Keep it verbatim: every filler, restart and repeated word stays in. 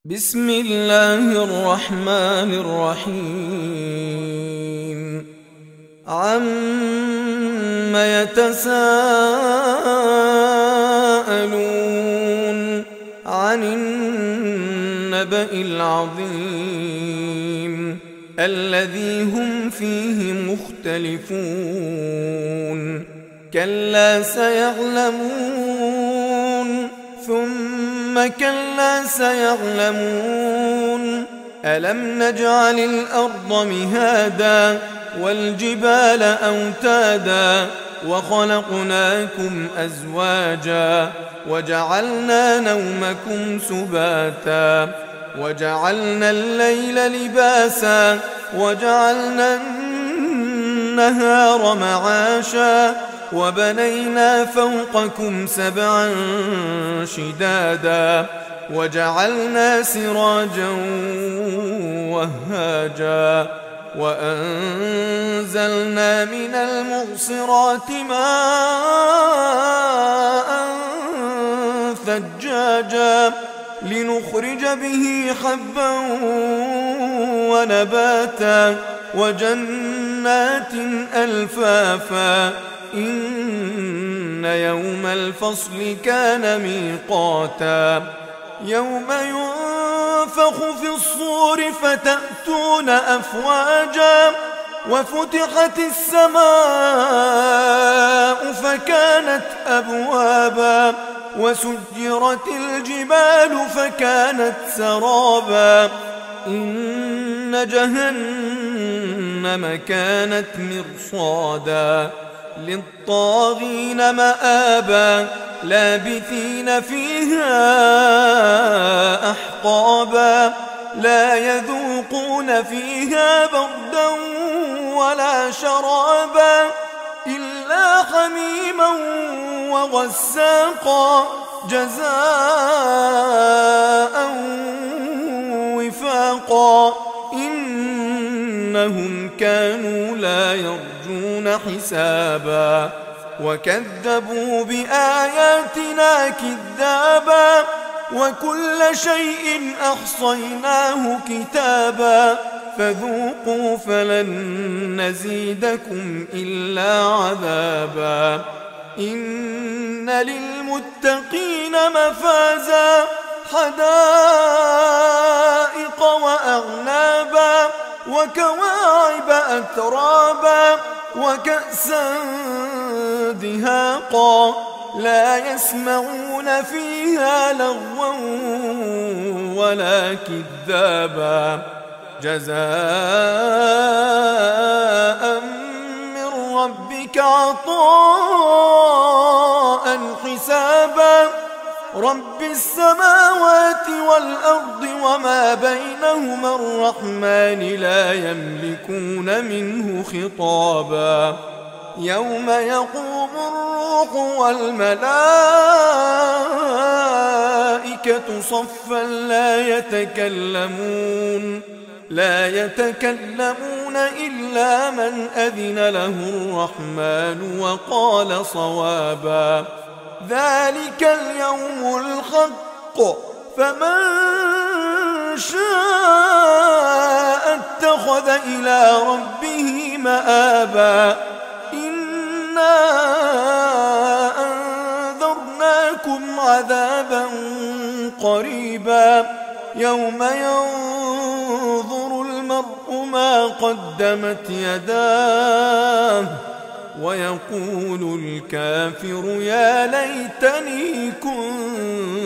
بسم الله الرحمن الرحيم عم يتساءلون عن النبأ العظيم الذي هم فيه مختلفون كلا سيعلمون ثم كلا سيعلمون ألم نجعل الأرض مهادا والجبال أوتادا وخلقناكم أزواجا وجعلنا نومكم سباتا وجعلنا الليل لباسا وجعلنا النهار معاشا وبنينا فوقكم سبعا شدادا وجعلنا سراجا وهاجا وأنزلنا من المعصرات ماء ثجاجا لنخرج به حبا ونباتا وجنات ألفافا إن يوم الفصل كان ميقاتا يوم ينفخ في الصور فتأتون أفواجا وفتحت السماء فكانت أبوابا وسجرت الجبال فكانت سرابا إن جهنم كانت مرصادا للطاغين مآبا لابثين فيها أحقابا لا يذوقون فيها بردا ولا شرابا إلا حميما وغساقا جزاء وفاقا إنهم كانوا لا يرجون حسابا وكذبوا بآياتنا كذابا وكل شيء أحصيناه كتابا فذوقوا فلن نزيدكم إلا عذابا إن للمتقين مفازا حدائق وأعنابا وكواعب أترابا وكأسا دهاقا لا يسمعون فيها لغوا ولا كذابا جزاء من ربك عطاء حسابا رب السماوات والأرض وما بينهما الرحمن لا يملكون منه خطابا يوم يقوم الروح والملائكة صفا لا يتكلمون لا يتكلمون إلا من أذن له الرحمن وقال صوابا ذلك اليوم الحق فمن شاء اتخذ إلى ربه مآبا إنا أنذرناكم عذابا قريبا يوم ينظر المرء ما قدمت يداه ويقول الكافر يا ليتني كنت